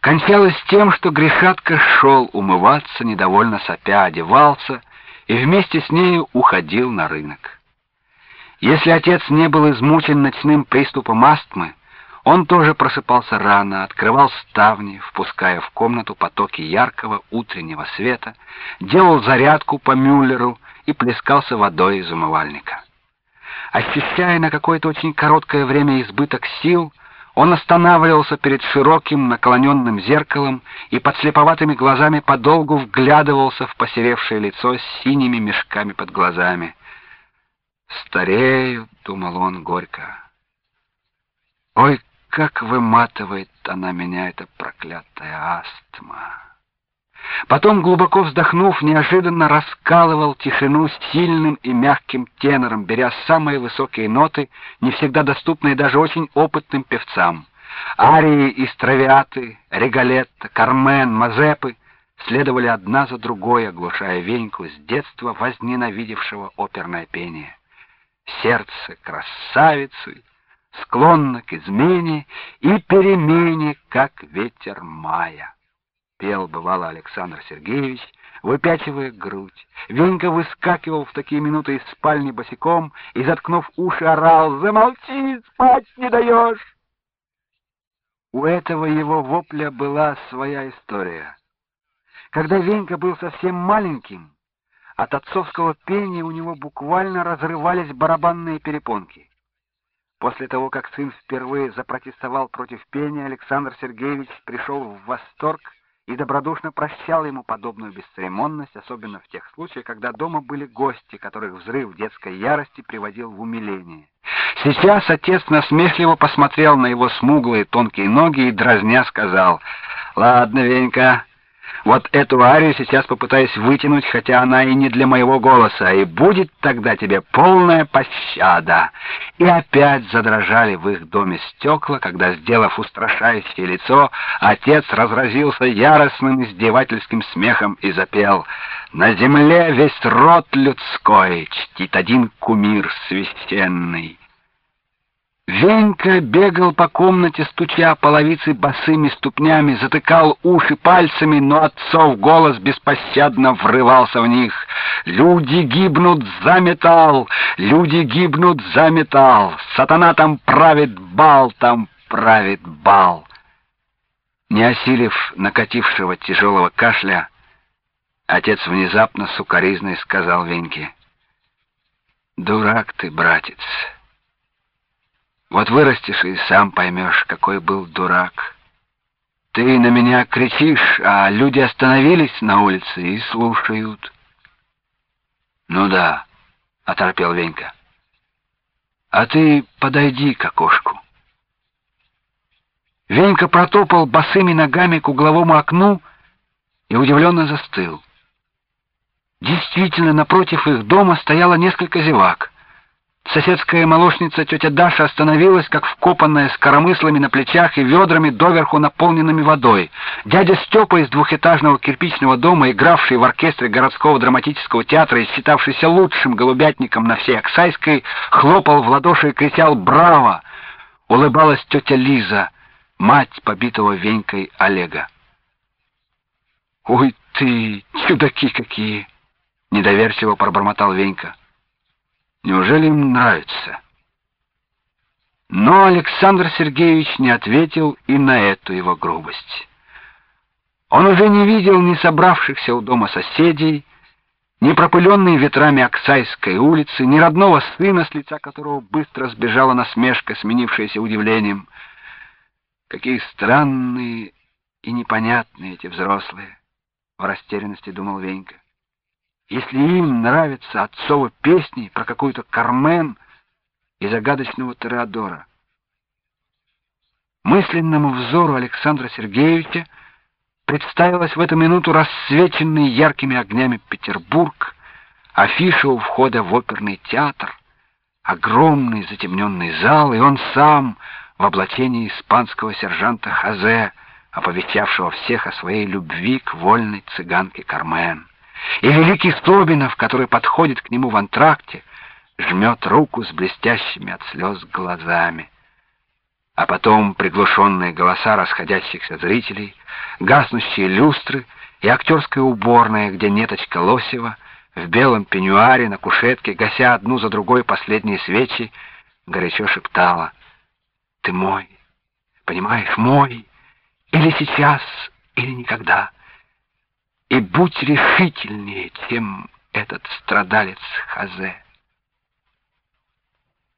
кончалось тем, что Гришатка шел умываться, недовольно сопя одевался, и вместе с нею уходил на рынок. Если отец не был измучен ночным приступом астмы, он тоже просыпался рано, открывал ставни, впуская в комнату потоки яркого утреннего света, делал зарядку по Мюллеру и плескался водой из умывальника. Ощущая на какое-то очень короткое время избыток сил, он останавливался перед широким наклоненным зеркалом и подслеповатыми глазами подолгу вглядывался в посеревшее лицо с синими мешками под глазами. «Старею», — думал он горько. «Ой, как выматывает она меня, эта проклятая астма!» Потом, глубоко вздохнув, неожиданно раскалывал тишину сильным и мягким тенором, беря самые высокие ноты, не всегда доступные даже очень опытным певцам. Арии и Травиаты, Риголетто, Кармен, Мазепы следовали одна за другой, оглушая Веньку, с детства возненавидевшего оперное пение. Сердце красавицы склонно к измене и перемене, как ветер мая. Пел, бывало, Александр Сергеевич, выпячивая грудь. Венька выскакивал в такие минуты из спальни босиком и, заткнув уши, орал: «Замолчи, спать не даешь!» У этого его вопля была своя история. Когда Венька был совсем маленьким, от отцовского пения у него буквально разрывались барабанные перепонки. После того, как сын впервые запротестовал против пения, Александр Сергеевич пришел в восторг и добродушно прощал ему подобную бесцеремонность, особенно в тех случаях, когда дома были гости, которых взрыв детской ярости приводил в умиление. Сейчас отец насмешливо посмотрел на его смуглые тонкие ноги и, дразня, сказал: «Ладно, Венька, вот эту арию сейчас попытаюсь вытянуть, хотя она и не для моего голоса, и будет тогда тебе полная пощада». И опять задрожали в их доме стекла, когда, сделав устрашающее лицо, отец разразился яростным издевательским смехом и запел: «На земле весь род людской чтит один кумир священный». Венька бегал по комнате, стуча половицы босыми ступнями, затыкал уши пальцами, но отцов голос беспощадно врывался в них. «Люди гибнут за металл! Люди гибнут за металл! Сатана там правит бал, там правит бал!» Не осилив накатившего тяжелого кашля, отец внезапно с укоризной сказал Веньке: «Дурак ты, братец! Вот вырастешь и сам поймешь, какой был дурак. Ты на меня кричишь, а люди остановились на улице и слушают». «Ну да», — оторопел Венька. «А ты подойди к окошку». Венька протопал босыми ногами к угловому окну и удивленно застыл. Действительно, напротив их дома стояло несколько зевак. Соседская молочница тетя Даша остановилась, как вкопанная, с коромыслами на плечах и ведрами доверху наполненными водой. Дядя Степа из двухэтажного кирпичного дома, игравший в оркестре городского драматического театра и считавшийся лучшим голубятником на всей Оксайской, хлопал в ладоши и кричал «Браво!». Улыбалась тетя Лиза, мать побитого Венькой Олега. «Ой ты, чудаки какие!» — недоверчиво пробормотал Венька. «Неужели им нравится?» Но Александр Сергеевич не ответил и на эту его грубость. Он уже не видел ни собравшихся у дома соседей, ни пропыленной ветрами Оксайской улицы, ни родного сына, с лица которого быстро сбежала насмешка, сменившаяся удивлением. «Какие странные и непонятные эти взрослые!» — в растерянности думал Венька. «Если им нравятся отцовы песни про какую-то Кармен и загадочного Тореадора». Мысленному взору Александра Сергеевича представилась в эту минуту рассвеченный яркими огнями Петербург, афиша у входа в оперный театр, огромный затемненный зал, и он сам в облачении испанского сержанта Хозе, оповещавшего всех о своей любви к вольной цыганке Кармен. И великий Собинов, который подходит к нему в антракте, жмет руку с блестящими от слез глазами. А потом приглушенные голоса расходящихся зрителей, гаснущие люстры и актерская уборная, где неточка Лосева в белом пеньюаре на кушетке, гася одну за другой последние свечи, горячо шептала: «Ты мой, понимаешь, мой, или сейчас, или никогда. И будь решительнее, чем этот страдалец Хазе».